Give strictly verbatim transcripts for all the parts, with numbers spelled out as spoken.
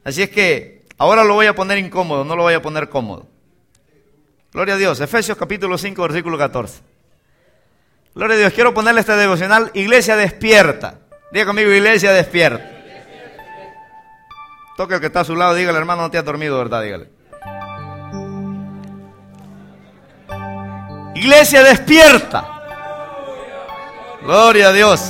Así es que ahora lo voy a poner incómodo, no lo voy a poner cómodo. Gloria a Dios. Efesios capítulo cinco, versículo catorce. Gloria a Dios. Quiero ponerle este devocional: iglesia despierta. Diga conmigo: iglesia despierta. Toque el que está a su lado, dígale: hermano, no te has dormido, ¿verdad? Dígale. Iglesia despierta. Gloria a Dios.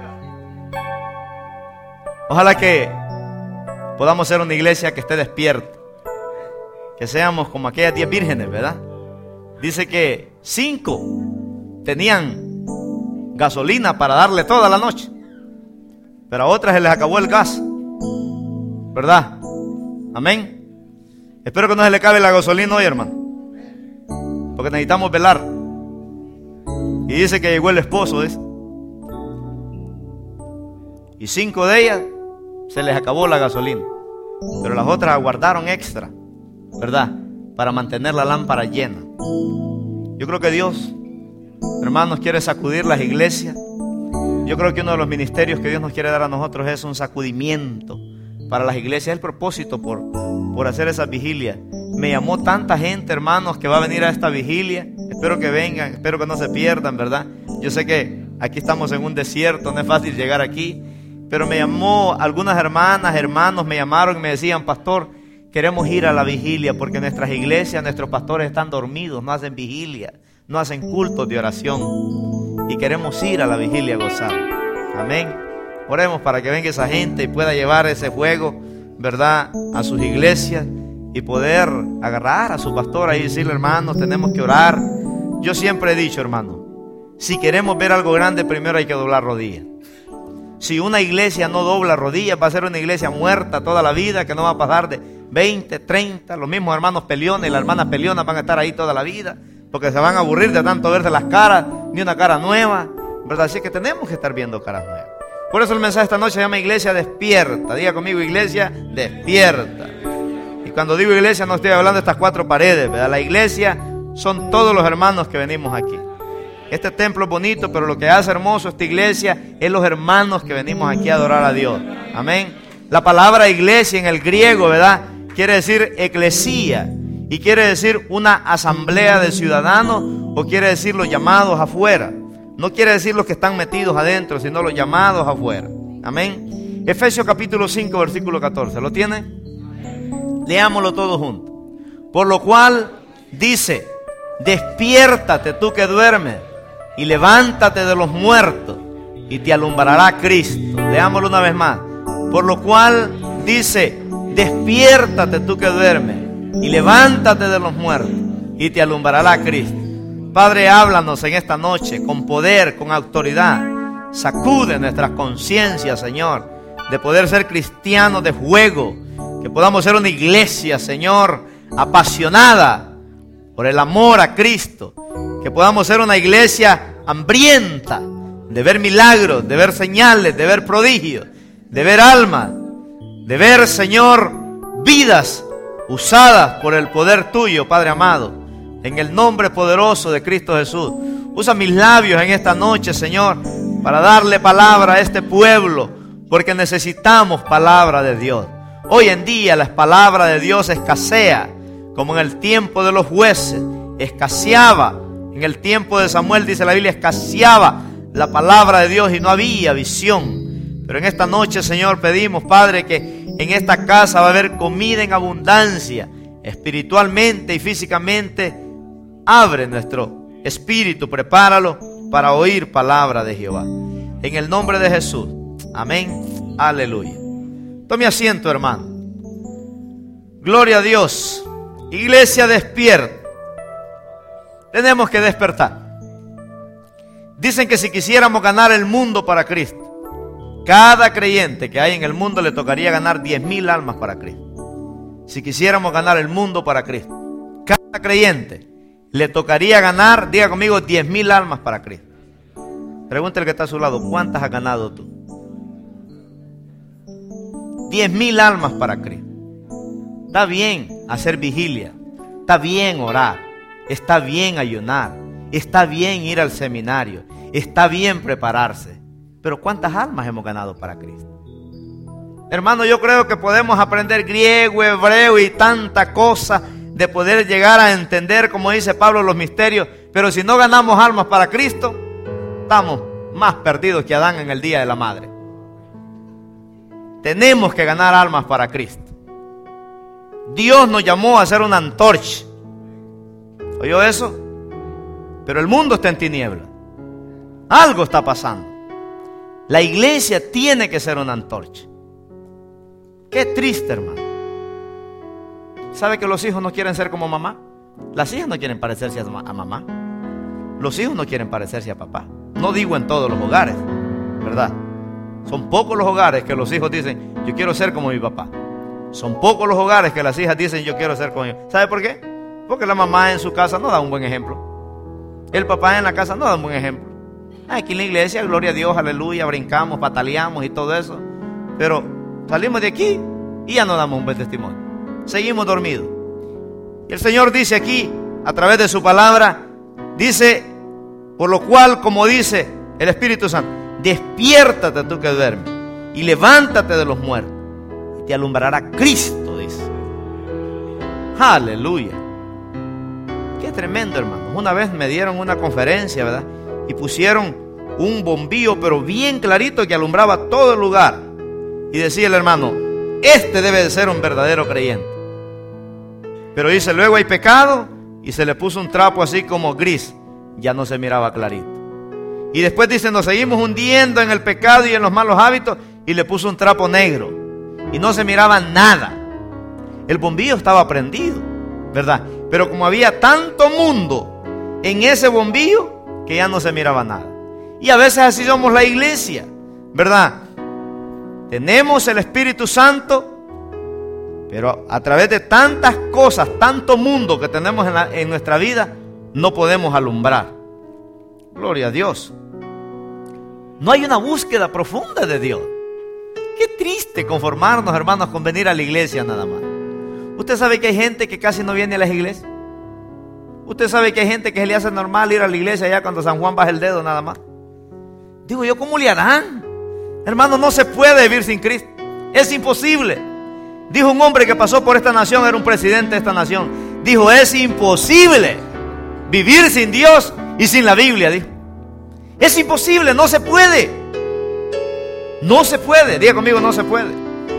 Ojalá que podamos ser una iglesia que esté despierta, que seamos como aquellas diez vírgenes, ¿verdad? Dice que cinco tenían gasolina para darle toda la noche, pero a otras se les acabó el gas, ¿verdad? Amén. Espero que no se le acabe la gasolina hoy, hermano, porque necesitamos velar. Y dice que llegó el esposo, ¿ves? Y cinco de ellas se les acabó la gasolina, pero las otras aguardaron extra, ¿verdad? Para mantener la lámpara llena. Yo creo que Dios, hermanos, quiere sacudir las iglesias. Yo creo que uno de los ministerios que Dios nos quiere dar a nosotros es un sacudimiento para las iglesias. El propósito por, por hacer esa vigilia. Me llamó tanta gente, hermanos, que va a venir a esta vigilia. Espero que vengan, espero que no se pierdan, ¿verdad? Yo sé que aquí estamos en un desierto, no es fácil llegar aquí, pero me llamó algunas hermanas, hermanos, me llamaron y me decían: pastor, queremos ir a la vigilia porque en nuestras iglesias nuestros pastores están dormidos, no hacen vigilia, no hacen cultos de oración, y queremos ir a la vigilia a gozar. Amén. Oremos para que venga esa gente y pueda llevar ese fuego, ¿verdad?, a sus iglesias y poder agarrar a su pastor ahí y decirle: hermanos, tenemos que orar. Yo siempre he dicho, hermano, si queremos ver algo grande, primero hay que doblar rodillas. Si una iglesia no dobla rodillas, va a ser una iglesia muerta toda la vida, que no va a pasar de veinte, treinta. Los mismos hermanos peliones y las hermanas pelionas van a estar ahí toda la vida, porque se van a aburrir de tanto verse las caras, ni una cara nueva, ¿verdad? Así que tenemos que estar viendo caras nuevas. Por eso el mensaje esta noche se llama iglesia despierta. Diga conmigo: iglesia despierta. Y cuando digo iglesia no estoy hablando de estas cuatro paredes, ¿verdad? La iglesia son todos los hermanos que venimos aquí. Este templo es bonito, pero lo que hace hermoso esta iglesia es los hermanos que venimos aquí a adorar a Dios. Amén. La palabra iglesia en el griego, ¿verdad?, quiere decir eclesía, y quiere decir una asamblea de ciudadanos, o quiere decir los llamados afuera. No quiere decir los que están metidos adentro, sino los llamados afuera. Amén. Efesios capítulo cinco, versículo catorce. ¿Lo tiene? Leámoslo todos juntos. Por lo cual dice: despiértate tú que duermes, y levántate de los muertos, y te alumbrará Cristo. Leámoslo una vez más. Por lo cual dice: despiértate tú que duermes, y levántate de los muertos, y te alumbrará Cristo. Padre, háblanos en esta noche con poder, con autoridad. Sacude nuestras conciencias, Señor, de poder ser cristianos de fuego. Que podamos ser una iglesia, Señor, apasionada por el amor a Cristo. Que podamos ser una iglesia hambrienta de ver milagros, de ver señales, de ver prodigios, de ver almas, de ver, Señor, vidas usadas por el poder tuyo, Padre amado. En el nombre poderoso de Cristo Jesús. Usa mis labios en esta noche, Señor, para darle palabra a este pueblo, porque necesitamos palabra de Dios. Hoy en día la palabra de Dios escasea, como en el tiempo de los jueces escaseaba. En el tiempo de Samuel, dice la Biblia, escaseaba la palabra de Dios y no había visión. Pero en esta noche, Señor, pedimos, Padre, que en esta casa va a haber comida en abundancia, espiritualmente y físicamente. Abre nuestro espíritu, prepáralo para oír palabra de Jehová. En el nombre de Jesús. Amén. Aleluya. Tome asiento, hermano. Gloria a Dios. Iglesia despierta. Tenemos que despertar. Dicen que si quisiéramos ganar el mundo para Cristo, cada creyente que hay en el mundo le tocaría ganar diez mil almas para Cristo. Si quisiéramos ganar el mundo para Cristo, cada creyente le tocaría ganar, diga conmigo, diez mil almas para Cristo. Pregúntale que está a su lado: ¿cuántas has ganado tú? diez mil almas para Cristo. Está bien hacer vigilia, está bien orar, está bien ayunar, está bien ir al seminario, está bien prepararse. Pero ¿cuántas almas hemos ganado para Cristo? Hermano, yo creo que podemos aprender griego, hebreo y tanta cosa de poder llegar a entender, como dice Pablo, los misterios. Pero si no ganamos almas para Cristo, estamos más perdidos que Adán en el día de la madre. Tenemos que ganar almas para Cristo. Dios nos llamó a ser una antorcha. ¿Oyó eso? Pero el mundo está en tinieblas. Algo está pasando. La iglesia tiene que ser una antorcha. Qué triste, hermano. ¿Sabe que los hijos no quieren ser como mamá? Las hijas no quieren parecerse a mamá. Los hijos no quieren parecerse a papá. No digo en todos los hogares, ¿verdad? Son pocos los hogares que los hijos dicen, yo quiero ser como mi papá. Son pocos los hogares que las hijas dicen, yo quiero ser como yo. ¿Sabe por qué? Porque la mamá en su casa no da un buen ejemplo. El papá en la casa no da un buen ejemplo. Aquí en la iglesia, gloria a Dios, aleluya, brincamos, pataleamos y todo eso. Pero salimos de aquí y ya no damos un buen testimonio. Seguimos dormidos. Y el Señor dice aquí, a través de su palabra, dice, por lo cual, como dice el Espíritu Santo, despiértate tú que duermes y levántate de los muertos y te alumbrará Cristo, dice. Aleluya. Qué tremendo, hermano. Una vez me dieron una conferencia, ¿verdad? Y pusieron un bombillo, pero bien clarito, que alumbraba todo el lugar. Y decía el hermano, este debe de ser un verdadero creyente. Pero dice, luego hay pecado, y se le puso un trapo así como gris. Ya no se miraba clarito. Y después dice, nos seguimos hundiendo en el pecado y en los malos hábitos, y le puso un trapo negro. Y no se miraba nada. El bombillo estaba prendido, ¿verdad? Pero como había tanto mundo en ese bombillo, que ya no se miraba nada. Y a veces así somos la iglesia, ¿verdad? Tenemos el Espíritu Santo, pero a través de tantas cosas, tanto mundo que tenemos en, la, en nuestra vida, no podemos alumbrar. Gloria a Dios. No hay una búsqueda profunda de Dios. Qué triste conformarnos, hermanos, con venir a la iglesia nada más. Usted sabe que hay gente que casi no viene a las iglesias. Usted sabe que hay gente que se le hace normal ir a la iglesia ya cuando San Juan baja el dedo nada más. Digo yo, ¿cómo le harán? Hermano, no se puede vivir sin Cristo. Es imposible. Dijo un hombre que pasó por esta nación, era un presidente de esta nación. Dijo, es imposible vivir sin Dios y sin la Biblia, dijo. Es imposible, no se puede. No se puede, diga conmigo, no se puede.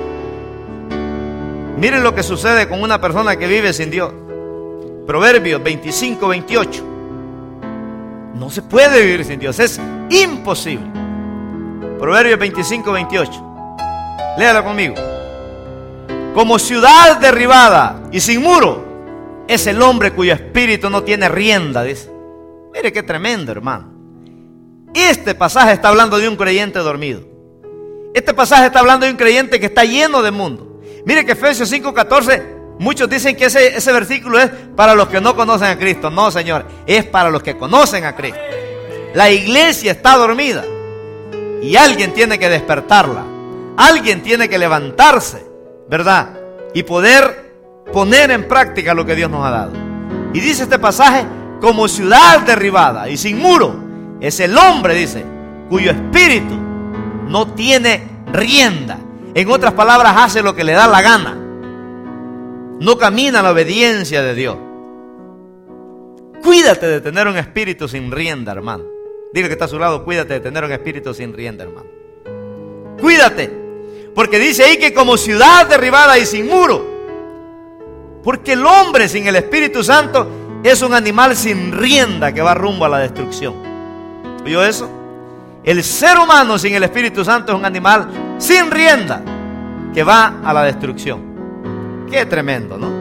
Miren lo que sucede con una persona que vive sin Dios. Proverbios veinticinco, veintiocho. No se puede vivir sin Dios, es imposible. Proverbios veinticinco, veintiocho. Léalo conmigo. Como ciudad derribada y sin muro es el hombre cuyo espíritu no tiene rienda, dice. Mire qué tremendo, hermano. Este pasaje está hablando de un creyente dormido. Este pasaje está hablando de un creyente que está lleno de mundo. Mire que Efesios cinco, catorce, muchos dicen que ese, ese versículo es para los que no conocen a Cristo. No, Señor, es para los que conocen a Cristo. La iglesia está dormida y alguien tiene que despertarla. Alguien tiene que levantarse, ¿verdad? Y poder poner en práctica lo que Dios nos ha dado. Y dice este pasaje, como ciudad derribada y sin muro es el hombre, dice, cuyo espíritu no tiene rienda. En otras palabras, hace lo que le da la gana. No camina en la obediencia de Dios. Cuídate de tener un espíritu sin rienda, hermano. Diga que está a su lado, cuídate de tener un espíritu sin rienda, hermano. Cuídate. Porque dice ahí que como ciudad derribada y sin muro. Porque el hombre sin el Espíritu Santo es un animal sin rienda que va rumbo a la destrucción. ¿Oyó eso? El ser humano sin el Espíritu Santo es un animal sin rienda que va a la destrucción. Qué tremendo, ¿no?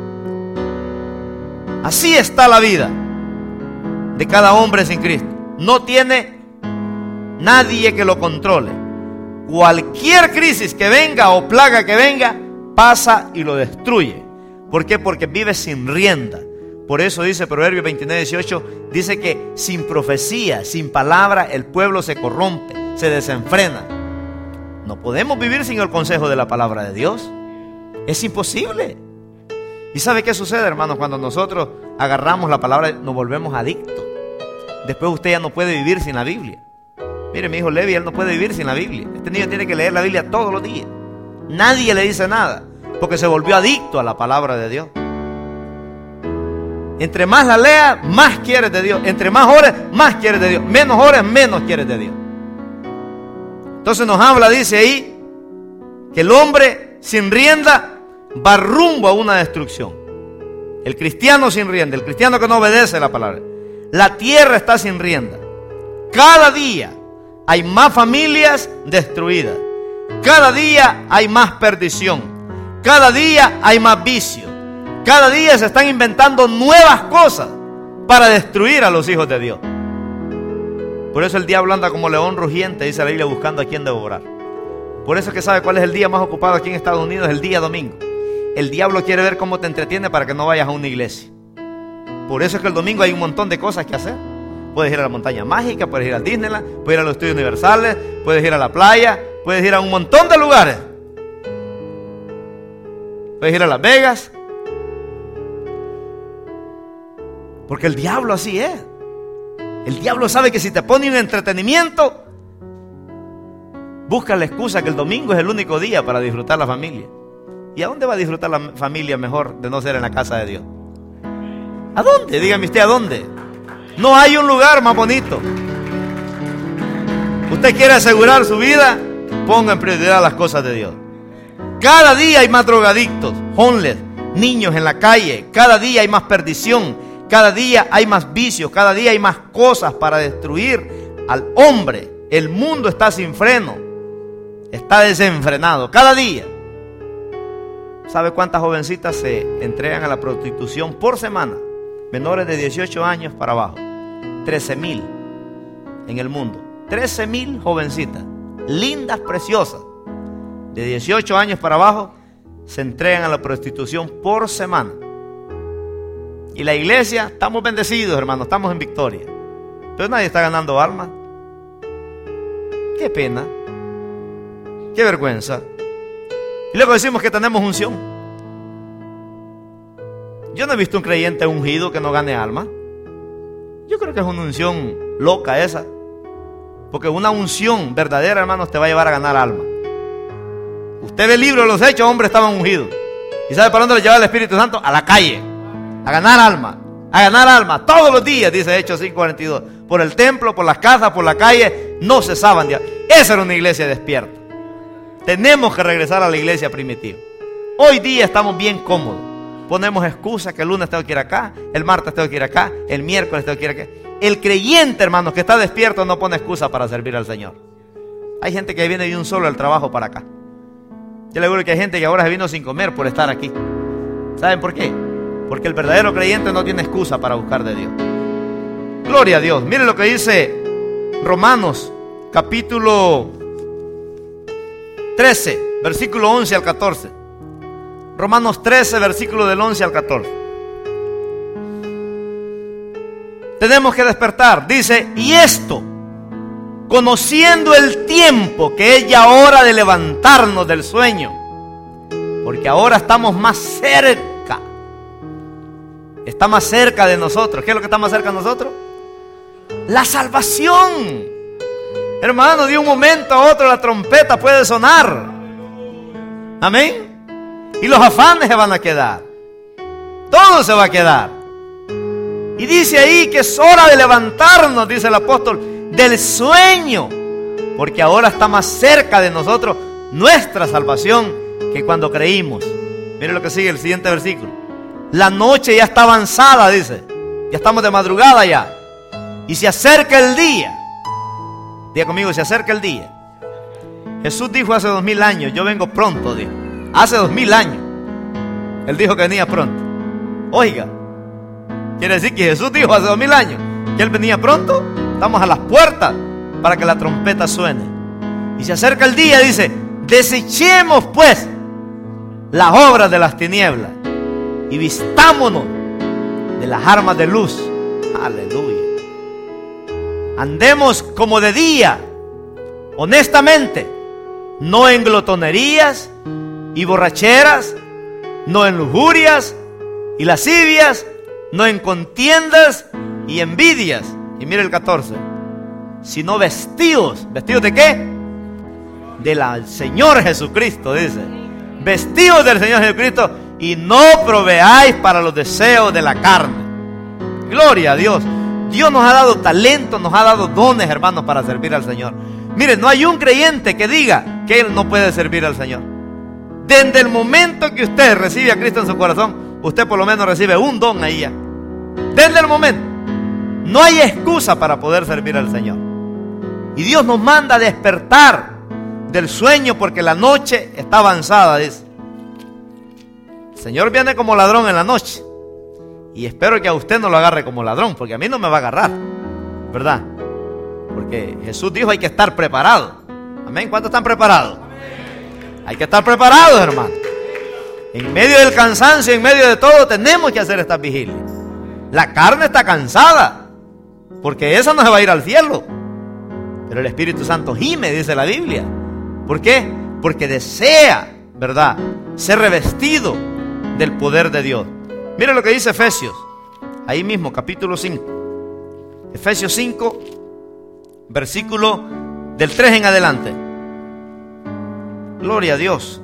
Así está la vida de cada hombre sin Cristo. No tiene nadie que lo controle. Cualquier crisis que venga o plaga que venga, pasa y lo destruye. ¿Por qué? Porque vive sin rienda. Por eso dice Proverbios veintinueve, dieciocho, dice que sin profecía, sin palabra, el pueblo se corrompe, se desenfrena. No podemos vivir sin el consejo de la palabra de Dios. Es imposible. ¿Y sabe qué sucede, hermanos? Cuando nosotros agarramos la palabra, nos volvemos adictos. Después usted ya no puede vivir sin la Biblia. Mire, mi hijo Levi, él no puede vivir sin la Biblia. Este niño tiene que leer la Biblia todos los días. Nadie le dice nada, porque se volvió adicto a la palabra de Dios. Entre más la lea, más quieres de Dios. Entre más ores, más quieres de Dios. Menos ores, menos quieres de Dios. Entonces nos habla, dice ahí, que el hombre sin rienda va rumbo a una destrucción. El cristiano sin rienda, el cristiano que no obedece la palabra. La tierra está sin rienda. Cada día hay más familias destruidas. Cada día hay más perdición. Cada día hay más vicio. Cada día se están inventando nuevas cosas para destruir a los hijos de Dios. Por eso el diablo anda como león rugiente, dice la Biblia, buscando a quien devorar. Por eso es que sabe cuál es el día más ocupado aquí en Estados Unidos, el día domingo. El diablo quiere ver cómo te entretiene para que no vayas a una iglesia. Por eso es que el domingo hay un montón de cosas que hacer. Puedes ir a la montaña mágica, puedes ir al Disneyland, puedes ir a los estudios universales, puedes ir a la playa, puedes ir a un montón de lugares. Puedes ir a Las Vegas. Porque el diablo así es. El diablo sabe que si te pone un entretenimiento, busca la excusa que el domingo es el único día para disfrutar la familia. ¿Y a dónde va a disfrutar la familia mejor de no ser en la casa de Dios? ¿A dónde? Dígame usted, ¿a dónde? No hay un lugar más bonito. Usted quiere asegurar su vida, ponga en prioridad las cosas de Dios. Cada día hay más drogadictos, homeless, niños en la calle. Cada día hay más perdición. Cada día hay más vicios. Cada día hay más cosas para destruir al hombre. El mundo está sin freno. Está desenfrenado. Cada día. ¿Sabe cuántas jovencitas se entregan a la prostitución por semana? Menores de dieciocho años para abajo. trece mil en el mundo. trece mil jovencitas, lindas, preciosas, de dieciocho años para abajo, se entregan a la prostitución por semana. Y la iglesia, estamos bendecidos, hermanos, estamos en victoria. Pero nadie está ganando almas. Qué pena, qué vergüenza. Y luego decimos que tenemos unción. Yo no he visto un creyente ungido que no gane alma. Yo creo que es una unción loca esa. Porque una unción verdadera, hermanos, te va a llevar a ganar alma. Usted ve el libro de los Hechos, hombres estaban ungidos. ¿Y sabe para dónde le llevaba el Espíritu Santo? A la calle, a ganar alma, a ganar alma. Todos los días, dice Hechos cinco cuarenta y dos. Por el templo, por las casas, por la calle, no cesaban de... Esa era una iglesia despierta. Tenemos que regresar a la iglesia primitiva. Hoy día estamos bien cómodos. Ponemos excusas que el lunes tengo que ir acá, el martes tengo que ir acá, el miércoles tengo que ir acá. El creyente, hermanos, que está despierto no pone excusa para servir al Señor. Hay gente que viene de un solo al trabajo para acá. Yo le digo que hay gente que ahora se vino sin comer por estar aquí. ¿Saben por qué? Porque el verdadero creyente no tiene excusa para buscar de Dios. Gloria a Dios. Miren lo que dice Romanos capítulo trece, versículo once al catorce. Romanos trece, versículo del once al catorce. Tenemos que despertar. Dice, y esto, conociendo el tiempo, que es ya hora de levantarnos del sueño, porque ahora estamos más cerca. Está más cerca de nosotros. ¿Qué es lo que está más cerca de nosotros? La salvación. Hermano, de un momento a otro la trompeta puede sonar. Amén. Y los afanes se van a quedar. Todo se va a quedar. Y dice ahí que es hora de levantarnos, dice el apóstol, del sueño, porque ahora está más cerca de nosotros nuestra salvación que cuando creímos. Mire lo que sigue el siguiente versículo. La noche ya está avanzada, dice. Ya estamos de madrugada ya. Y se acerca el día. Diga conmigo, se acerca el día. Jesús dijo hace dos mil años, yo vengo pronto, dijo. Hace dos mil años Él dijo que venía pronto. Oiga, quiere decir que Jesús dijo hace dos mil años que Él venía pronto. Estamos a las puertas para que la trompeta suene. Y se acerca el día, dice, desechemos pues las obras de las tinieblas y vistámonos de las armas de luz. Aleluya. Andemos como de día, honestamente, no en glotonerías y borracheras, no en lujurias y lascivias, no en contiendas y envidias. Y mire el catorce, sino vestidos. ¿Vestidos de qué? del Señor Jesucristo, dice. Vestidos del Señor Jesucristo y no proveáis para los deseos de la carne. Gloria a Dios. Dios nos ha dado talento, nos ha dado dones, hermanos, para servir al Señor. Miren, no hay un creyente que diga que él no puede servir al Señor. Desde el momento que usted recibe a Cristo en su corazón, usted por lo menos recibe un don ahí ya. Desde el momento. No hay excusa para poder servir al Señor. Y Dios nos manda a despertar del sueño porque la noche está avanzada, dice. El Señor viene como ladrón en la noche. Y espero que a usted no lo agarre como ladrón, porque a mí no me va a agarrar, ¿verdad? Porque Jesús dijo hay que estar preparado. Amén. ¿Cuántos están preparados? Hay que estar preparados, hermano. En medio del cansancio, en medio de todo, tenemos que hacer estas vigilias. La carne está cansada, porque esa no se va a ir al cielo. Pero el Espíritu Santo gime, dice la Biblia. ¿Por qué? Porque desea, ¿verdad?, ser revestido del poder de Dios. Mira lo que dice Efesios, ahí mismo, capítulo cinco. Efesios cinco, versículo del tres en adelante. Gloria a Dios.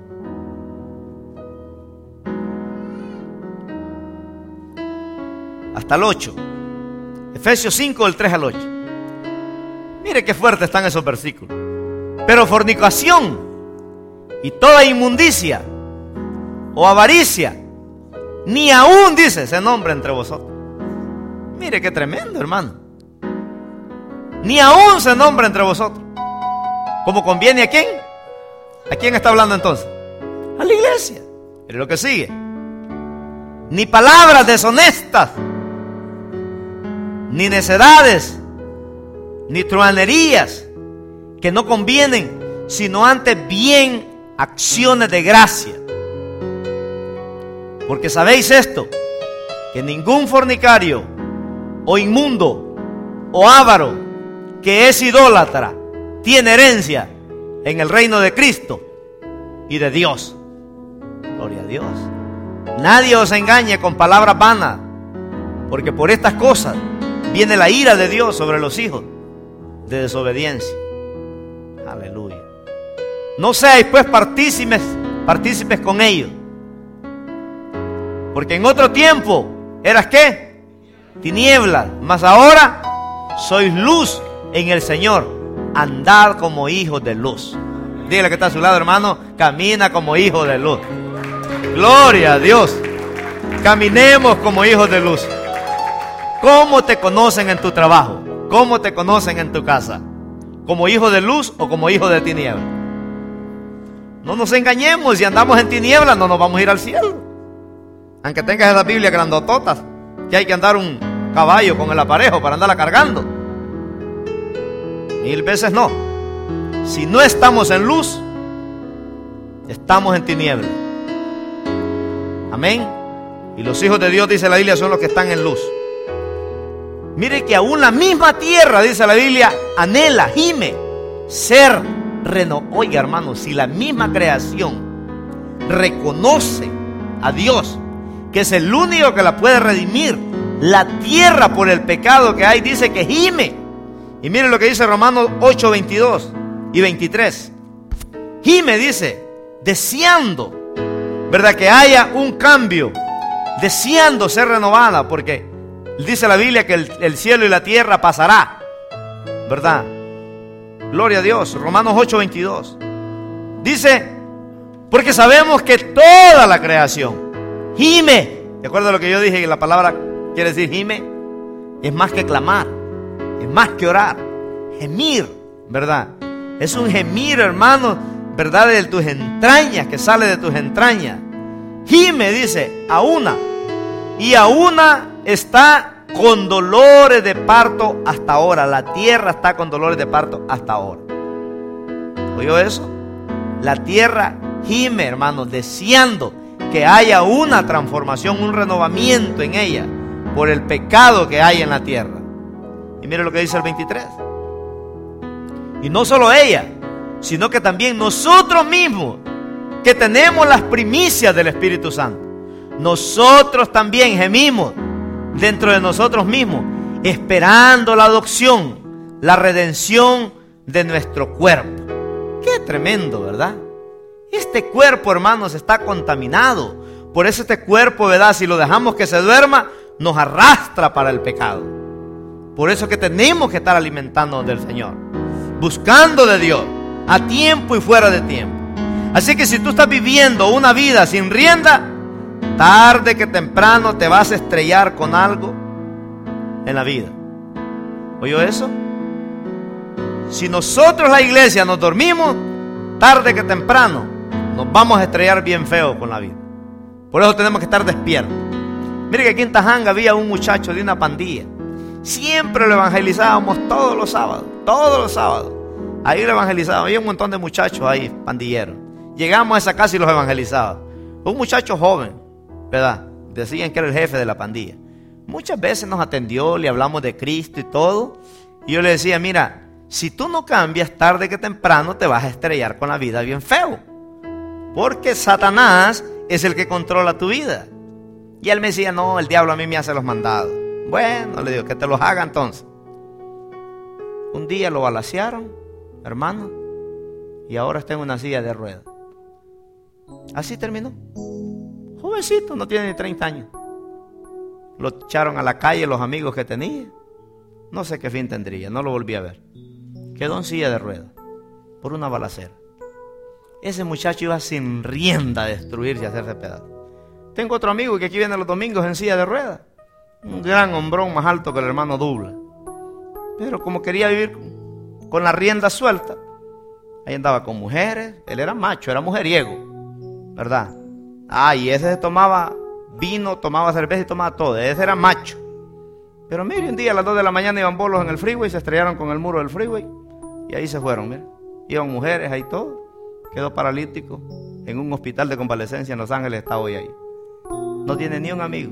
Hasta el ocho. Efesios cinco, del tres al ocho. Mire qué fuerte están esos versículos. Pero fornicación y toda inmundicia o avaricia, ni aún, dice, se nombra entre vosotros. Mire qué tremendo, hermano. Ni aún se nombra entre vosotros. ¿Cómo conviene a quién? ¿A quién está hablando entonces? A la iglesia. Mire lo que sigue. Ni palabras deshonestas, ni necedades, ni truhanerías, que no convienen, sino antes bien acciones de gracia. Porque sabéis esto, que ningún fornicario, o inmundo, o avaro, que es idólatra, tiene herencia en el reino de Cristo y de Dios. Gloria a Dios. Nadie os engañe con palabras vanas, porque por estas cosas viene la ira de Dios sobre los hijos de desobediencia. Aleluya. No seáis pues partícipes, partícipes con ellos. Porque en otro tiempo eras ¿qué? Tinieblas, mas ahora sois luz en el Señor. Andad como hijos de luz. Dígale que está a su lado, hermano, camina como hijo de luz. Gloria a Dios. Caminemos como hijos de luz. ¿Cómo te conocen en tu trabajo? ¿Cómo te conocen en tu casa? ¿Como hijo de luz o como hijo de tinieblas? No nos engañemos, si andamos en tinieblas no nos vamos a ir al cielo. Aunque tengas esa Biblia grandototas, que hay que andar un caballo con el aparejo para andarla cargando. Mil veces no. Si no estamos en luz, estamos en tinieblas. Amén. Y los hijos de Dios, dice la Biblia, son los que están en luz. Mire que aún la misma tierra, dice la Biblia, anhela, gime, ser renovada. Oiga, hermano, si la misma creación reconoce a Dios, que es el único que la puede redimir, la tierra por el pecado que hay, dice que gime. Y mire lo que dice Romanos ocho, veintidós y veintitrés. Gime, dice, deseando, ¿verdad?, que haya un cambio, deseando ser renovada, porque dice la Biblia que el, el cielo y la tierra pasará, ¿verdad? Gloria a Dios. Romanos ocho, veintidós. Dice, porque sabemos que toda la creación gime. ¿De acuerdo a lo que yo dije? Que la palabra quiere decir gime. Es más que clamar, es más que orar. Gemir, ¿verdad? Es un gemir, hermano, ¿verdad?, de tus entrañas, que sale de tus entrañas. Gime, dice, a una. Y a una está con dolores de parto hasta ahora. La tierra está con dolores de parto hasta ahora. ¿Oyó eso? La tierra gime, hermano, deseando que haya una transformación, un renovamiento en ella por el pecado que hay en la tierra. Y mire lo que dice el veintitrés. Y no solo ella, sino que también nosotros mismos, que tenemos las primicias del Espíritu Santo, nosotros también gemimos dentro de nosotros mismos, esperando la adopción, la redención de nuestro cuerpo. Qué tremendo, ¿verdad? Este cuerpo, hermanos, está contaminado. Por eso este cuerpo, ¿verdad? Si lo dejamos que se duerma, nos arrastra para el pecado. Por eso que tenemos que estar alimentándonos del Señor, buscando de Dios, a tiempo y fuera de tiempo. Así que si tú estás viviendo una vida sin rienda, tarde que temprano te vas a estrellar con algo en la vida. ¿Oyó eso? Si nosotros, la iglesia, nos dormimos, tarde que temprano nos vamos a estrellar bien feo con la vida. Por eso tenemos que estar despiertos. Mire que aquí en Tajanga había un muchacho de una pandilla. Siempre lo evangelizábamos todos los sábados, todos los sábados. Ahí lo evangelizábamos. Había un montón de muchachos ahí, pandilleros. Llegamos a esa casa y los evangelizábamos. Un muchacho joven, ¿verdad? Decían que era el jefe de la pandilla. Muchas veces nos atendió, le hablamos de Cristo y todo. Y yo le decía, mira, si tú no cambias, tarde que temprano te vas a estrellar con la vida bien feo. Porque Satanás es el que controla tu vida. Y él me decía, no, el diablo a mí me hace los mandados. Bueno, le digo, que te los haga entonces. Un día lo balacearon, hermano, y ahora está en una silla de ruedas. Así terminó. Jovencito, no tiene ni treinta años. Lo echaron a la calle los amigos que tenía. No sé qué fin tendría, no lo volví a ver. Quedó en silla de ruedas por una balacera. Ese muchacho iba sin rienda a destruirse y a hacerse pedazos. Tengo otro amigo que aquí viene los domingos en silla de ruedas. Un gran hombrón más alto que el hermano Dubla. Pero como quería vivir con la rienda suelta, ahí andaba con mujeres. Él era macho, era mujeriego, ¿verdad? Ah, y ese se tomaba vino, tomaba cerveza y tomaba todo. Ese era macho. Pero mire, un día a las dos de la mañana iban bolos en el freeway, se estrellaron con el muro del freeway y ahí se fueron, mire. Iban mujeres ahí todo. Quedó paralítico en un hospital de convalecencia en Los Ángeles, está hoy ahí. No tiene ni un amigo.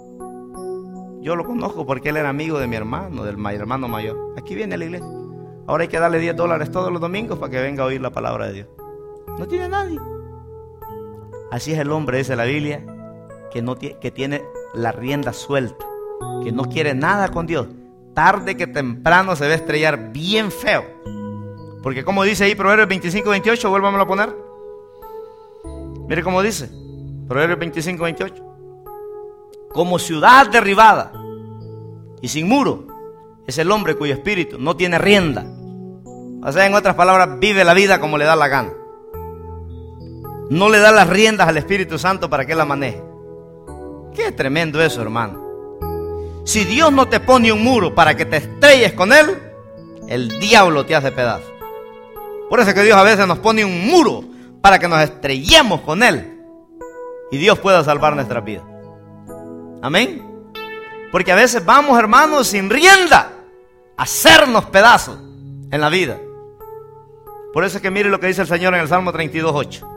Yo lo conozco porque él era amigo de mi hermano, del mi hermano mayor. Aquí viene a la iglesia. Ahora hay que darle diez dólares todos los domingos para que venga a oír la palabra de Dios. No tiene nadie. Así es el hombre, dice la Biblia, que, no tiene, que tiene la rienda suelta, que no quiere nada con Dios. Tarde que temprano se va a estrellar bien feo. Porque como dice ahí Proverbios veinticinco, veintiocho, vuélvamelo a poner. Mire cómo dice Proverbios veinticinco, veintiocho. Como ciudad derribada y sin muro es el hombre cuyo espíritu no tiene rienda. O sea, en otras palabras, vive la vida como le da la gana. No le da las riendas al Espíritu Santo para que la maneje. Qué tremendo eso, hermano. Si Dios no te pone un muro para que te estrelles con Él, el diablo te hace pedazos. Por eso es que Dios a veces nos pone un muro para que nos estrellemos con Él y Dios pueda salvar nuestras vidas. Amén. Porque a veces vamos, hermanos, sin rienda a hacernos pedazos en la vida. Por eso es que mire lo que dice el Señor en el Salmo treinta y dos, ocho.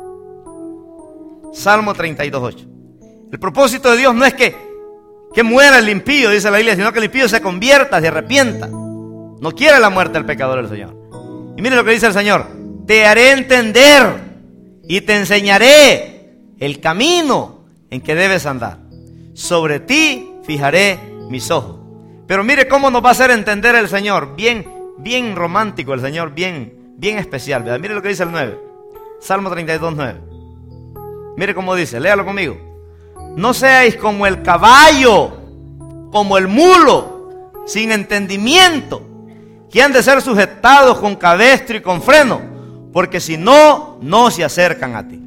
Salmo treinta y dos, ocho. El propósito de Dios no es que, que muera el impío, dice la Biblia, sino que el impío se convierta, se arrepienta. No quiere la muerte del pecador el Señor. Y mire lo que dice el Señor: te haré entender y te enseñaré el camino en que debes andar. Sobre ti fijaré mis ojos. Pero mire cómo nos va a hacer entender el Señor. Bien, bien romántico el Señor, bien, bien especial, ¿verdad? Mire lo que dice el nueve. Salmo treinta y dos, nueve. Mire cómo dice, léalo conmigo. No seáis como el caballo, como el mulo, sin entendimiento, que han de ser sujetados con cabestro y con freno, porque si no, no se acercan a ti.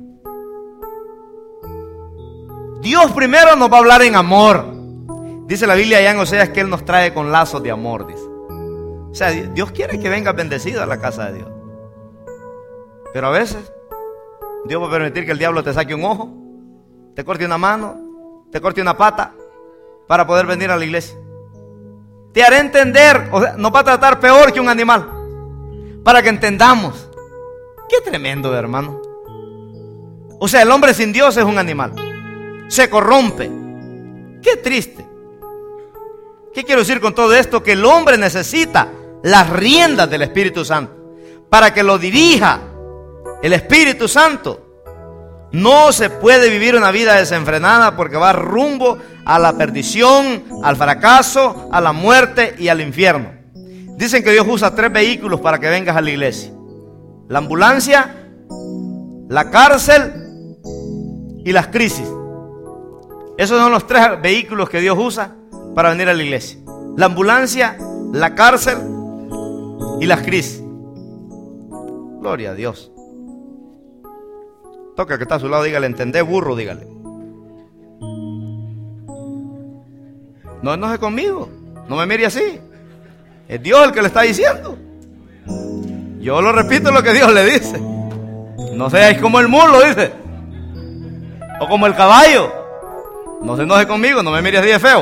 Dios primero nos va a hablar en amor. Dice la Biblia allá en Oseas que Él nos trae con lazos de amor, dice. O sea, Dios quiere que vengas bendecido a la casa de Dios. Pero a veces Dios va a permitir que el diablo te saque un ojo, te corte una mano, te corte una pata, para poder venir a la iglesia. Te haré entender, o sea, nos va a tratar peor que un animal, para que entendamos. Qué tremendo, hermano. O sea, el hombre sin Dios es un animal, se corrompe. Qué triste. ¿Qué quiero decir con todo esto? Que el hombre necesita las riendas del Espíritu Santo para que lo dirija el Espíritu Santo. No se puede vivir una vida desenfrenada porque va rumbo a la perdición, al fracaso, a la muerte y al infierno. Dicen que Dios usa tres vehículos para que vengas a la iglesia. la ambulancia, la cárcel y las crisis. Esos son los tres vehículos que Dios usa para venir a la iglesia: la ambulancia, la cárcel y las crisis. Gloria a Dios. Toca que está a su lado, dígale: ¿entendés, burro? Dígale. No enoje conmigo, no me mire así. Es Dios el que le está diciendo. Yo lo repito lo que Dios le dice. No seáis como el mulo, dice, o como el caballo. No se enoje conmigo, no me mire así de feo.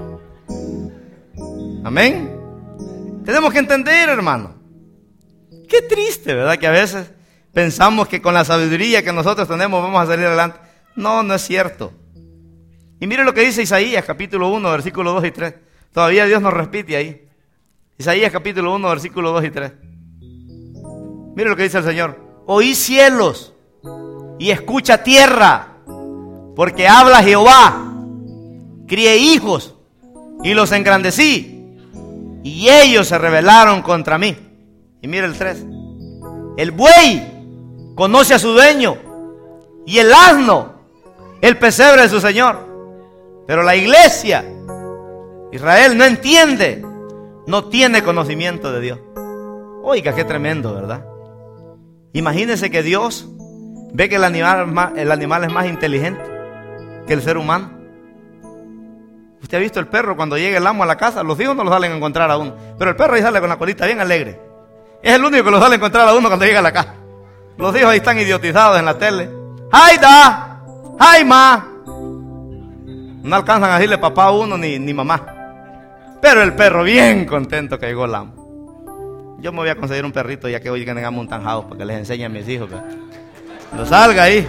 Amén. Tenemos que entender, hermano. Qué triste, ¿verdad? Que a veces pensamos que con la sabiduría que nosotros tenemos vamos a salir adelante. No, no es cierto. Y mire lo que dice Isaías capítulo uno, versículos dos y tres. Todavía Dios nos repite ahí. Isaías capítulo uno, versículos dos y tres. Mire lo que dice el Señor: oí cielos y escucha tierra, porque habla Jehová. Crié hijos y los engrandecí, y ellos se rebelaron contra mí. Y mire el tres. El buey conoce a su dueño, y el asno el pesebre de su señor. Pero la iglesia, Israel, no entiende, no tiene conocimiento de Dios. Oiga, qué tremendo, ¿verdad? Imagínese que Dios ve que el animal, más, el animal es más inteligente que el ser humano. Usted ha visto el perro cuando llega el amo a la casa. Los hijos no lo salen a encontrar a uno, pero el perro ahí sale con la colita bien alegre. Es el único que lo sale a encontrar a uno cuando llega a la casa. Los hijos ahí están idiotizados en la tele. ¡Ay, da! ¡Ay, ma! No alcanzan a decirle papá a uno ni, ni mamá. Pero el perro bien contento que llegó el amo. Yo me voy a conseguir un perrito ya que hoy tengamos un tanjado para que les enseñe a mis hijos. Que lo salga ahí.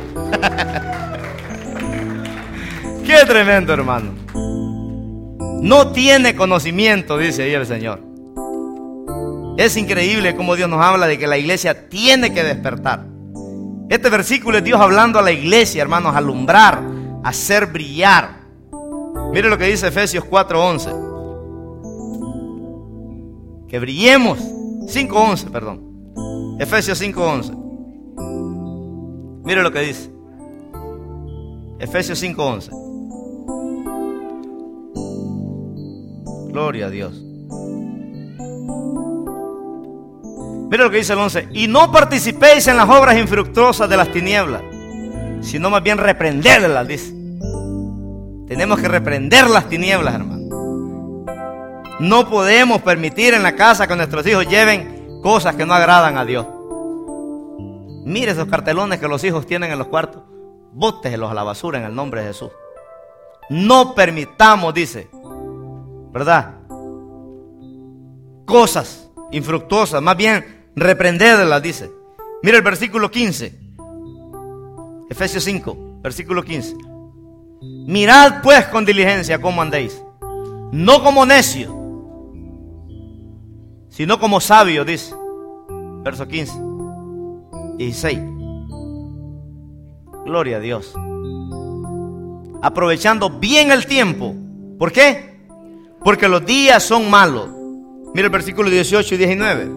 Qué tremendo, hermano. No tiene conocimiento, dice ahí el Señor. Es increíble cómo Dios nos habla de que la iglesia tiene que despertar. Este versículo es Dios hablando a la iglesia, hermanos, a alumbrar, a hacer brillar. Mire lo que dice Efesios cuatro once. Que brillemos. cinco once, perdón. Efesios cinco once. Mire lo que dice. Efesios cinco once. Gloria a Dios. Mire lo que dice el once. Y no participéis en las obras infructuosas de las tinieblas, sino más bien reprenderlas, dice. Tenemos que reprender las tinieblas, hermano. No podemos permitir en la casa que nuestros hijos lleven cosas que no agradan a Dios. Mire esos cartelones que los hijos tienen en los cuartos. Bóteselos a la basura en el nombre de Jesús. No permitamos, dice, ¿verdad?, cosas infructuosas, más bien reprenderlas, dice. Mire el versículo quince. Efesios cinco, versículo quince. Mirad pues con diligencia cómo andéis, no como necios, sino como sabios, dice. Verso quince, dieciséis. Gloria a Dios. Aprovechando bien el tiempo. ¿Por qué? Porque los días son malos. Mira el versículo dieciocho y diecinueve.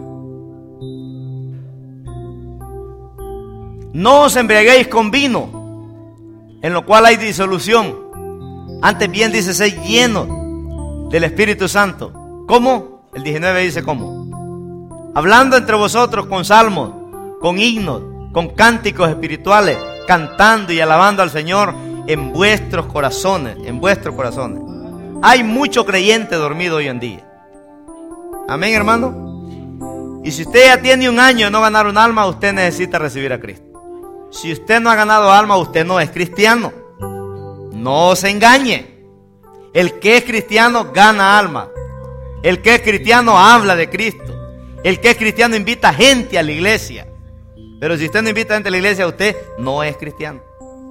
No os embriaguéis con vino, en lo cual hay disolución. Antes bien dice, sed llenos del Espíritu Santo. ¿Cómo? El diecinueve dice ¿cómo? Hablando entre vosotros con salmos, con himnos, con cánticos espirituales, cantando y alabando al Señor en vuestros corazones, en vuestros corazones. Hay mucho creyente dormido hoy en día. Amén, hermano. Y si usted ya tiene un año de no ganar un alma, usted necesita recibir a Cristo. Si usted no ha ganado alma, usted no es cristiano. No se engañe. El que es cristiano gana alma. El que es cristiano habla de Cristo. El que es cristiano invita gente a la iglesia. Pero si usted no invita gente a la iglesia, usted no es cristiano.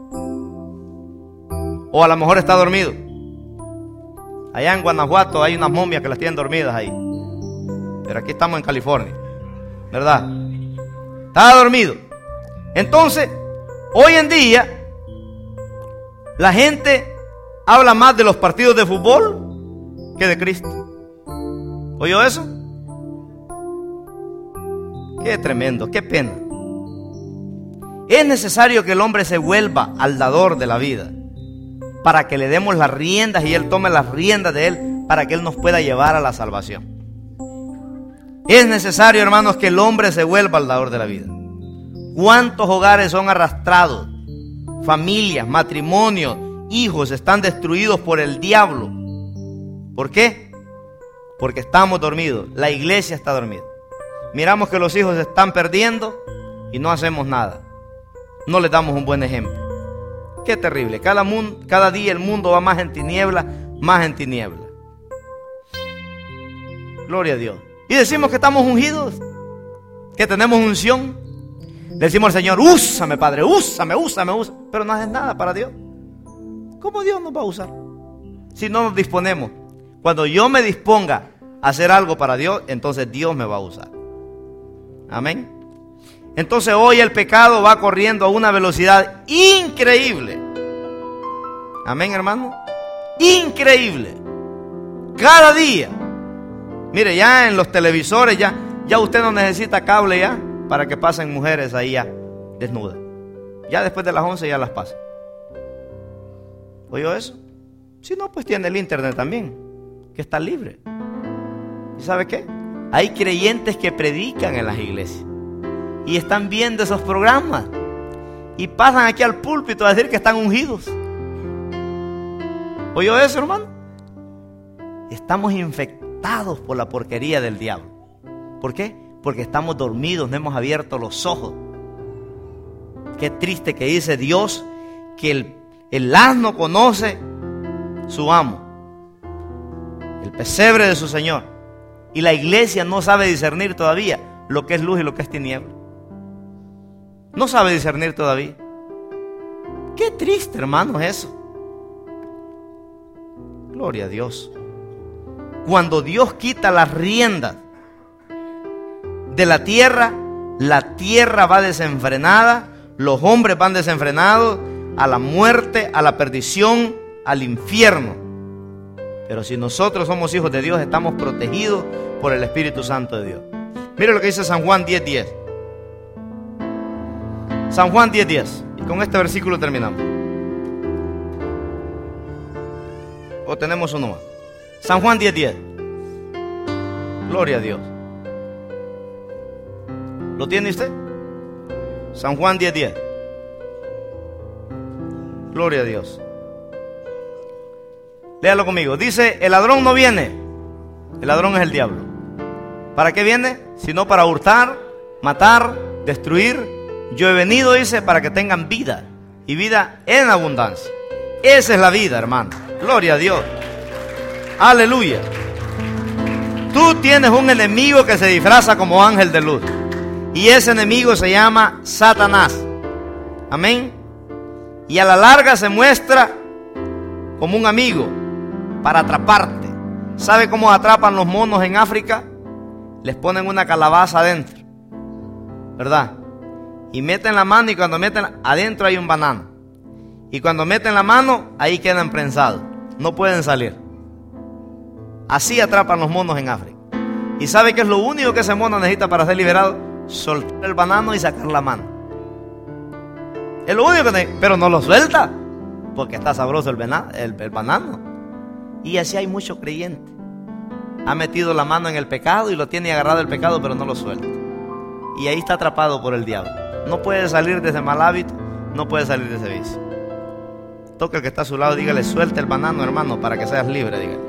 O a lo mejor está dormido. Allá en Guanajuato hay unas momias que las tienen dormidas ahí. Pero aquí estamos en California, ¿verdad? Estaba dormido. Entonces, hoy en día, la gente habla más de los partidos de fútbol que de Cristo. ¿Oyó eso? Qué tremendo, qué pena. Es necesario que el hombre se vuelva al dador de la vida, para que le demos las riendas y Él tome las riendas de Él, para que Él nos pueda llevar a la salvación. Es necesario, hermanos, que el hombre se vuelva al dador de la vida. ¿Cuántos hogares son arrastrados? Familias, matrimonios, hijos están destruidos por el diablo. ¿Por qué? Porque estamos dormidos. La iglesia está dormida. Miramos que los hijos se están perdiendo y no hacemos nada. No les damos un buen ejemplo. Qué terrible. Cada, mundo, cada día el mundo va más en tiniebla, más en tiniebla. Gloria a Dios. Y decimos que estamos ungidos, que tenemos unción. Decimos al Señor, úsame, Padre, úsame, úsame, úsame. Pero no haces nada para Dios. ¿Cómo Dios nos va a usar? Si no nos disponemos. Cuando yo me disponga a hacer algo para Dios, entonces Dios me va a usar. Amén. Entonces hoy el pecado va corriendo a una velocidad increíble. Amén, hermano. Increíble. Cada día. Mire, ya en los televisores ya, ya usted no necesita cable ya para que pasen mujeres ahí ya desnudas. Ya después de las once ya las pasan. ¿Oyó eso? Si no, pues tiene el internet también, que está libre. ¿Y sabe qué? Hay creyentes que predican en las iglesias y están viendo esos programas y pasan aquí al púlpito a decir que están ungidos. ¿Oyó eso, hermano? Estamos infectados por la porquería del diablo. ¿Por qué? Porque estamos dormidos, no hemos abierto los ojos. Qué triste que dice Dios que el, el asno conoce su amo, el pesebre de su Señor, y la iglesia no sabe discernir todavía lo que es luz y lo que es tiniebla. No sabe discernir todavía. Qué triste, hermanos, eso. Gloria a Dios. Cuando Dios quita las riendas de la tierra, la tierra va desenfrenada, los hombres van desenfrenados a la muerte, a la perdición, al infierno. Pero si nosotros somos hijos de Dios, estamos protegidos por el Espíritu Santo de Dios. Mire lo que dice San Juan diez diez. San Juan diez diez. Y con este versículo terminamos. ¿O tenemos uno más? San Juan diez diez. Gloria a Dios. ¿Lo tiene usted? San Juan diez diez. Gloria a Dios. Léalo conmigo. Dice, el ladrón no viene. El ladrón es el diablo. ¿Para qué viene? Sino para hurtar, matar, destruir. Yo he venido, dice, para que tengan vida. Y vida en abundancia. Esa es la vida, hermano. Gloria a Dios. Aleluya. Tú tienes un enemigo que se disfraza como ángel de luz. Y ese enemigo se llama Satanás. Amén. Y a la larga se muestra como un amigo para atraparte. ¿Sabe cómo atrapan los monos en África? Les ponen una calabaza adentro, ¿verdad? Y meten la mano, y cuando meten adentro hay un banano. Y cuando meten la mano, ahí quedan prensados. No pueden salir. Así atrapan los monos en África. ¿Y sabe qué es lo único que ese mono necesita para ser liberado? Soltar el banano y sacar la mano. Es lo único que necesita, pero no lo suelta, porque está sabroso el, venado, el, el banano. Y así hay muchos creyentes. Ha metido la mano en el pecado y lo tiene agarrado el pecado, pero no lo suelta. Y ahí está atrapado por el diablo. No puede salir de ese mal hábito, no puede salir de ese vicio. Toca el que está a su lado, dígale, suelta el banano, hermano, para que seas libre, dígale.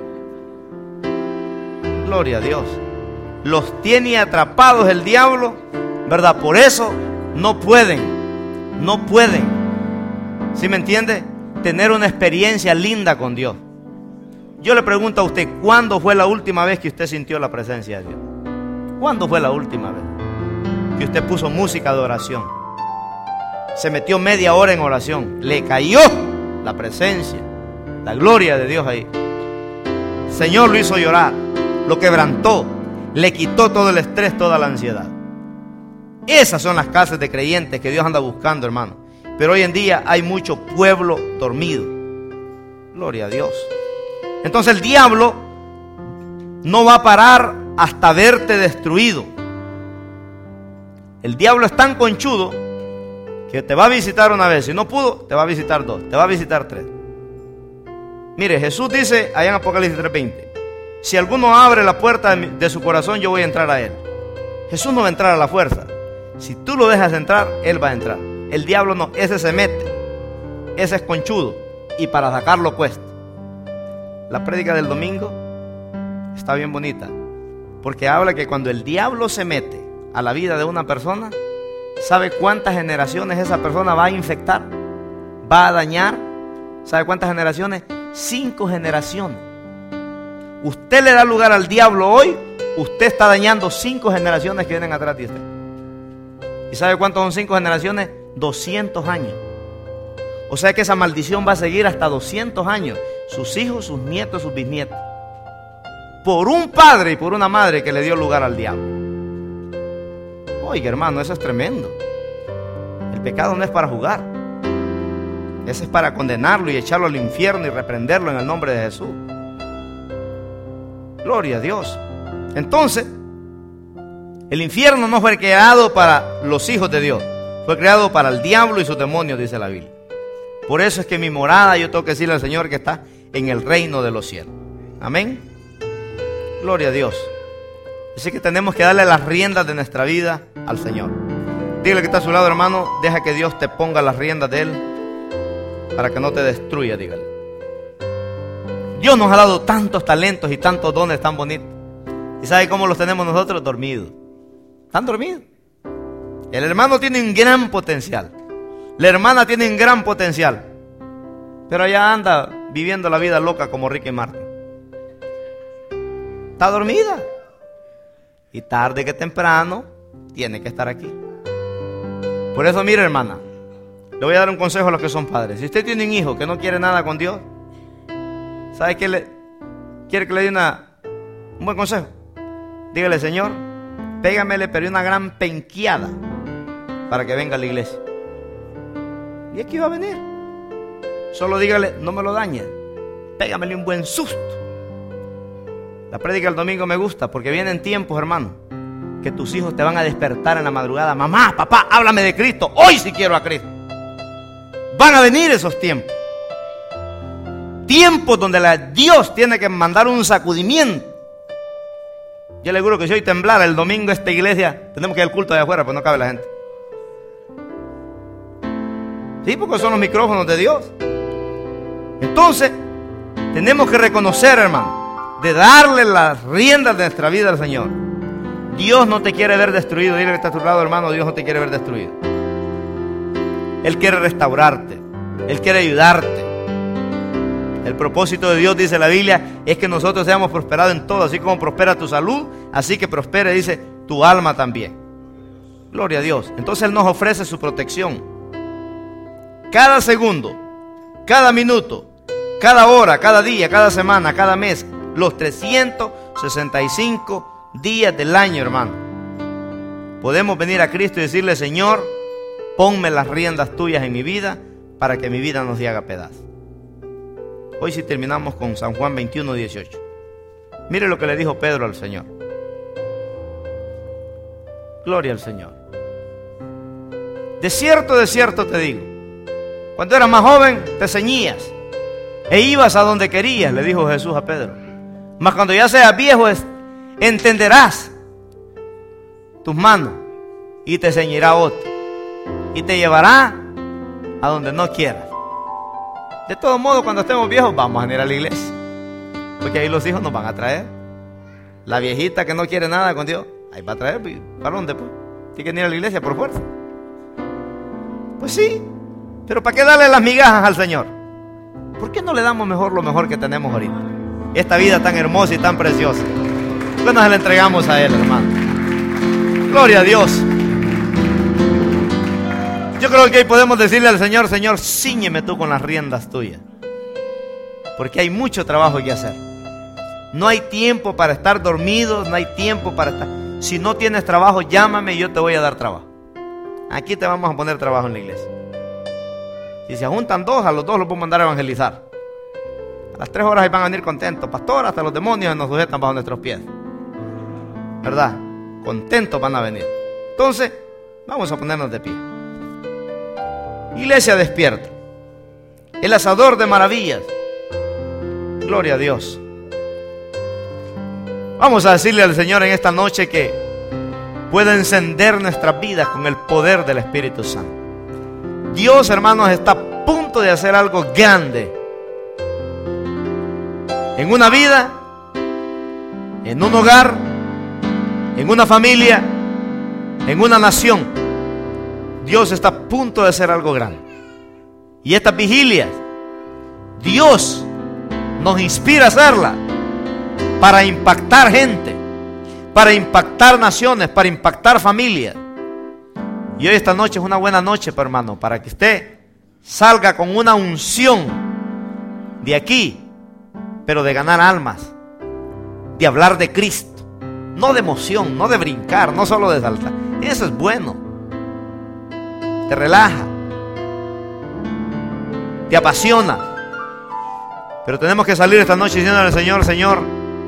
Gloria a Dios. Los tiene atrapados el diablo, ¿verdad? Por eso no pueden, no pueden, ¿sí me entiende? Tener una experiencia linda con Dios. Yo le pregunto a usted, ¿cuándo fue la última vez que usted sintió la presencia de Dios? ¿Cuándo fue la última vez que usted puso música de oración? Se metió media hora en oración, le cayó la presencia, la gloria de Dios ahí. El Señor lo hizo llorar, lo quebrantó, le quitó todo el estrés, toda la ansiedad. Esas son las casas de creyentes que Dios anda buscando, hermano. Pero hoy en día hay mucho pueblo dormido. Gloria a Dios. Entonces el diablo no va a parar hasta verte destruido. El diablo es tan conchudo que te va a visitar una vez. Si no pudo, te va a visitar dos, te va a visitar tres. Mire, Jesús dice allá en Apocalipsis tres veinte: si alguno abre la puerta de, mi, de su corazón, yo voy a entrar a él. Jesús no va a entrar a la fuerza. Si tú lo dejas entrar, él va a entrar. El diablo no, ese se mete, ese es conchudo, y para sacarlo cuesta. La prédica del domingo está bien bonita, porque habla que cuando el diablo se mete a la vida de una persona, ¿sabe cuántas generaciones esa persona va a infectar? Va a dañar. ¿Sabe cuántas generaciones? Cinco generaciones. Usted le da lugar al diablo hoy, usted está dañando cinco generaciones que vienen atrás de usted. ¿Y sabe cuántos son cinco generaciones? doscientos años. O sea que esa maldición va a seguir hasta doscientos años. Sus hijos, sus nietos, sus bisnietos. Por un padre y por una madre que le dio lugar al diablo. Oiga, hermano, eso es tremendo. El pecado no es para jugar. Ese es para condenarlo y echarlo al infierno y reprenderlo en el nombre de Jesús. Gloria a Dios. Entonces, el infierno no fue creado para los hijos de Dios. Fue creado para el diablo y sus demonios, dice la Biblia. Por eso es que mi morada, yo tengo que decirle al Señor que está en el reino de los cielos. Amén. Gloria a Dios. Así que tenemos que darle las riendas de nuestra vida al Señor. Dígale que está a su lado, hermano, deja que Dios te ponga las riendas de Él para que no te destruya, dígale. Dios nos ha dado tantos talentos y tantos dones tan bonitos. ¿Y sabe cómo los tenemos nosotros? Dormidos. ¿Están dormidos? El hermano tiene un gran potencial. La hermana tiene un gran potencial. Pero allá anda viviendo la vida loca como Ricky Martin. Está dormida. Y tarde que temprano tiene que estar aquí. Por eso, mire, hermana, le voy a dar un consejo a los que son padres. Si usted tiene un hijo que no quiere nada con Dios, ¿sabe qué le quiere que le dé una, un buen consejo? Dígale: Señor, pégamele pero una gran penqueada para que venga a la iglesia. Y aquí va a venir. Solo dígale: no me lo dañe, pégamele un buen susto. La prédica del domingo me gusta porque vienen tiempos, hermano, que tus hijos te van a despertar en la madrugada. Mamá, papá, háblame de Cristo. Hoy sí quiero a Cristo. Van a venir esos tiempos. Tiempos donde la, Dios tiene que mandar un sacudimiento. Yo le juro que si hoy temblara el domingo esta iglesia, tenemos que ir al culto de afuera, pues no cabe la gente. Sí, porque son los micrófonos de Dios. Entonces, tenemos que reconocer, hermano, de darle las riendas de nuestra vida al Señor. Dios no te quiere ver destruido. Dile que está a tu lado, hermano: Dios no te quiere ver destruido. Él quiere restaurarte. Él quiere ayudarte. El propósito de Dios, dice la Biblia, es que nosotros seamos prosperados en todo. Así como prospera tu salud, así que prospere, dice, tu alma también. Gloria a Dios. Entonces Él nos ofrece su protección. Cada segundo, cada minuto, cada hora, cada día, cada semana, cada mes, los trescientos sesenta y cinco días del año, hermano. Podemos venir a Cristo y decirle: Señor, ponme las riendas tuyas en mi vida para que mi vida no se haga pedazos. Hoy sí terminamos con San Juan veintiuno, dieciocho. Mire lo que le dijo Pedro al Señor. Gloria al Señor. De cierto, de cierto te digo, cuando eras más joven te ceñías e ibas a donde querías, le dijo Jesús a Pedro. Mas cuando ya seas viejo entenderás tus manos y te ceñirá otro y te llevará a donde no quieras. De todo modo, cuando estemos viejos vamos a ir a la iglesia, porque ahí los hijos nos van a traer. La viejita que no quiere nada con Dios, ahí va a traer. ¿Para dónde, pues? Tiene que ir a la iglesia por fuerza. Pues sí, pero ¿para qué darle las migajas al Señor? ¿Por qué no le damos mejor lo mejor que tenemos ahorita? Esta vida tan hermosa y tan preciosa. ¿Por qué no se la entregamos a Él, hermano? Gloria a Dios. Yo creo que hoy podemos decirle al Señor: Señor, cíñeme tú con las riendas tuyas, porque hay mucho trabajo que hacer. No hay tiempo para estar dormidos, no hay tiempo para estar... Si no tienes trabajo, llámame y yo te voy a dar trabajo. Aquí te vamos a poner trabajo en la iglesia. Si se juntan dos, a los dos los vamos a mandar a evangelizar. A las tres horas ahí van a venir contentos. Pastor, hasta los demonios nos sujetan bajo nuestros pies. ¿Verdad? Contentos van a venir. Entonces, vamos a ponernos de pie. Iglesia, despierta. El hacedor de maravillas. Gloria a Dios. Vamos a decirle al Señor en esta noche que pueda encender nuestras vidas con el poder del Espíritu Santo. Dios, hermanos, está a punto de hacer algo grande en una vida, en un hogar, en una familia, en una nación. Dios está a punto de hacer algo grande. Y estas vigilias, Dios nos inspira a hacerla para impactar gente, para impactar naciones, para impactar familias. Y hoy esta noche es una buena noche, hermano, para que usted salga con una unción de aquí, pero de ganar almas, de hablar de Cristo, no de emoción, no de brincar, no solo de saltar. Eso es bueno, te relaja, te apasiona. Pero tenemos que salir esta noche diciéndole al Señor: Señor,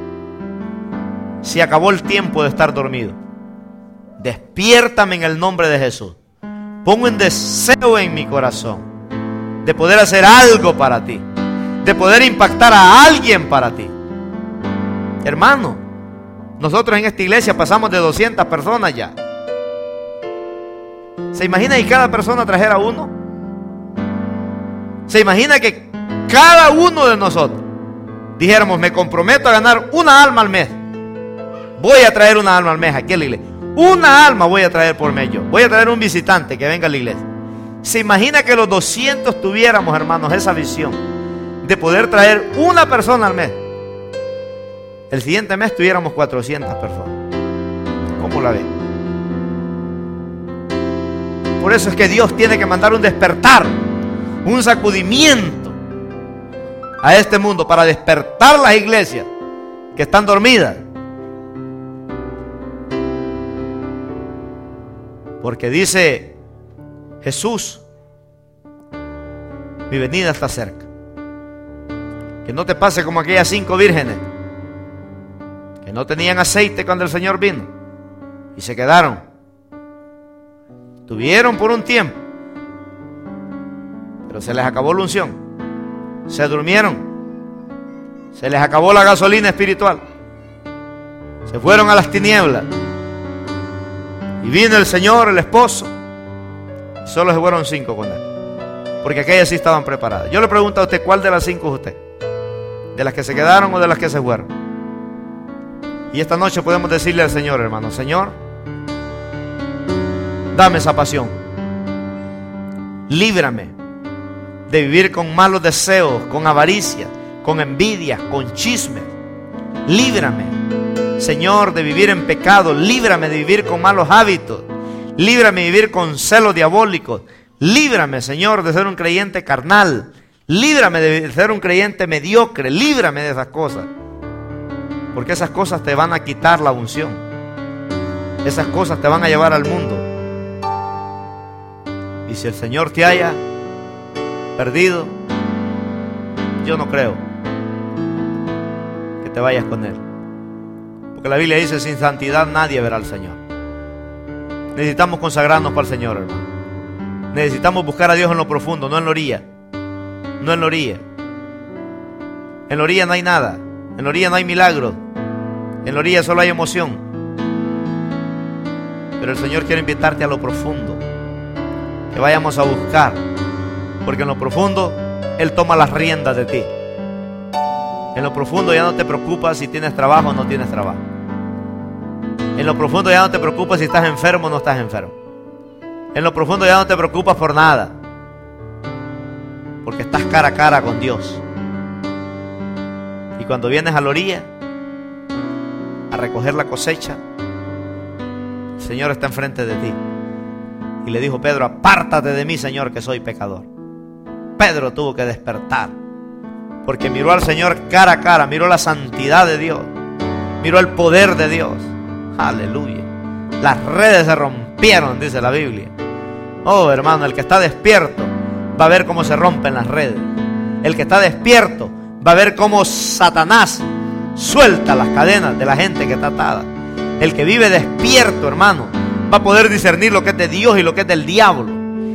se acabó el tiempo de estar dormido. Despiértame en el nombre de Jesús. Pongo un deseo en mi corazón de poder hacer algo para ti, de poder impactar a alguien para ti. Hermano, nosotros en esta iglesia pasamos de doscientas personas ya. ¿Se imagina que cada persona trajera uno? ¿Se imagina que cada uno de nosotros dijéramos: me comprometo a ganar una alma al mes? Voy a traer una alma al mes aquí a la iglesia. Una alma voy a traer por mes yo. Voy a traer un visitante que venga a la iglesia. ¿Se imagina que los doscientos tuviéramos, hermanos, esa visión de poder traer una persona al mes? El siguiente mes tuviéramos cuatrocientas personas. ¿Cómo la ven? Por eso es que Dios tiene que mandar un despertar, un sacudimiento a este mundo para despertar las iglesias que están dormidas. Porque dice Jesús: mi venida está cerca. Que no te pase como aquellas cinco vírgenes que no tenían aceite cuando el Señor vino y se quedaron. Tuvieron por un tiempo, pero se les acabó la unción. Se durmieron. Se les acabó la gasolina espiritual. Se fueron a las tinieblas. Y vino el Señor, el esposo, y solo se fueron cinco con él, porque aquellas sí estaban preparadas. Yo le pregunto a usted: ¿cuál de las cinco es usted? ¿De las que se quedaron o de las que se fueron? Y esta noche podemos decirle al Señor, hermano: Señor, dame esa pasión. Líbrame de vivir con malos deseos, con avaricia, con envidia, con chismes. Líbrame, Señor, de vivir en pecado. Líbrame de vivir con malos hábitos. Líbrame de vivir con celos diabólicos. Líbrame, Señor, de ser un creyente carnal. Líbrame de ser un creyente mediocre. Líbrame de esas cosas, porque esas cosas te van a quitar la unción. Esas cosas te van a llevar al mundo. Y si el Señor te haya perdido, yo no creo que te vayas con Él. Porque la Biblia dice: sin santidad nadie verá al Señor. Necesitamos consagrarnos para el Señor, hermano. Necesitamos buscar a Dios en lo profundo, no en la orilla. No en la orilla. En la orilla no hay nada. En la orilla no hay milagros. En la orilla solo hay emoción. Pero el Señor quiere invitarte a lo profundo, que vayamos a buscar. Porque en lo profundo Él toma las riendas de ti. En lo profundo ya no te preocupas si tienes trabajo o no tienes trabajo. En lo profundo ya no te preocupas si estás enfermo o no estás enfermo. En lo profundo ya no te preocupas por nada, porque estás cara a cara con Dios. Y cuando vienes a la orilla a recoger la cosecha, el Señor está enfrente de ti. Y le dijo Pedro: apártate de mí, Señor, que soy pecador. Pedro tuvo que despertar, porque miró al Señor cara a cara, miró la santidad de Dios, miró el poder de Dios. Aleluya. Las redes se rompieron, dice la Biblia. Oh, hermano, el que está despierto va a ver cómo se rompen las redes. El que está despierto va a ver cómo Satanás suelta las cadenas de la gente que está atada. El que vive despierto, hermano, va a poder discernir lo que es de Dios y lo que es del diablo.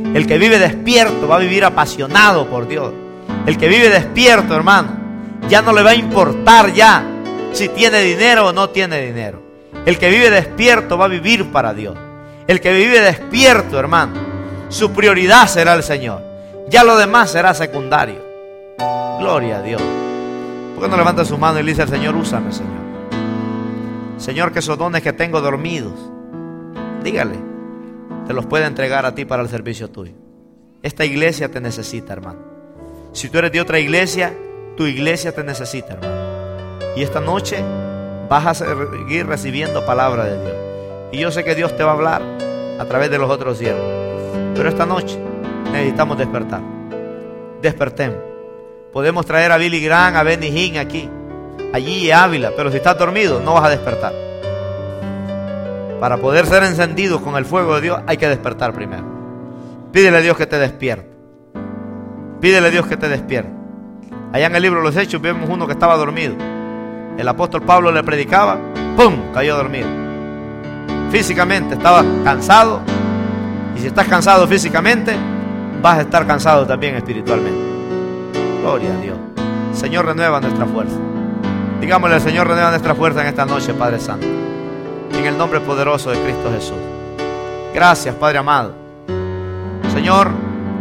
El que vive despierto va a vivir apasionado por Dios. El que vive despierto, hermano, ya no le va a importar ya si tiene dinero o no tiene dinero. El que vive despierto va a vivir para Dios. El que vive despierto, hermano, su prioridad será el Señor. Ya lo demás será secundario. Gloria a Dios. ¿Por qué no levanta su mano y le dice al Señor: úsame, Señor? Señor, que esos dones que tengo dormidos, dígale, te los puede entregar a ti para el servicio tuyo. Esta iglesia te necesita, hermano. Si tú eres de otra iglesia, tu iglesia te necesita, hermano. Y esta noche vas a seguir recibiendo palabra de Dios. Y yo sé que Dios te va a hablar a través de los otros siervos. Pero esta noche necesitamos despertar. Despertemos. Podemos traer a Billy Graham, a Benny Hinn aquí, allí y Ávila, pero si estás dormido no vas a despertar. Para poder ser encendidos con el fuego de Dios hay que despertar primero. Pídele a Dios que te despierte. Pídele a Dios que te despierte. Allá en el libro de los Hechos vemos uno que estaba dormido. El apóstol Pablo le predicaba, ¡pum!, cayó dormido. Físicamente estaba cansado. Y si estás cansado físicamente, vas a estar cansado también espiritualmente. Gloria a Dios. Señor, renueva nuestra fuerza. Digámosle al Señor: renueva nuestra fuerza en esta noche, Padre Santo, en el nombre poderoso de Cristo Jesús. Gracias, Padre amado. Señor,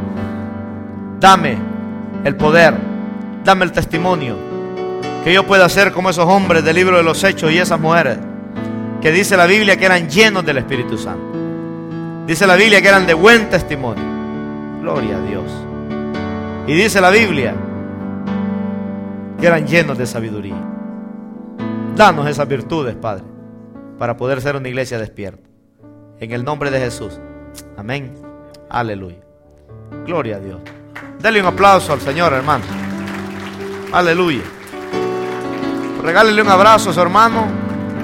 dame el poder, dame el testimonio, que yo pueda ser como esos hombres del libro de los Hechos y esas mujeres que dice la Biblia que eran llenos del Espíritu Santo. Dice la Biblia que eran de buen testimonio. Gloria a Dios. Y dice la Biblia que eran llenos de sabiduría. Danos esas virtudes, Padre, para poder ser una iglesia despierta. En el nombre de Jesús. Amén. Aleluya. Gloria a Dios. Dale un aplauso al Señor, hermano. Aleluya. Regálele un abrazo a su hermano.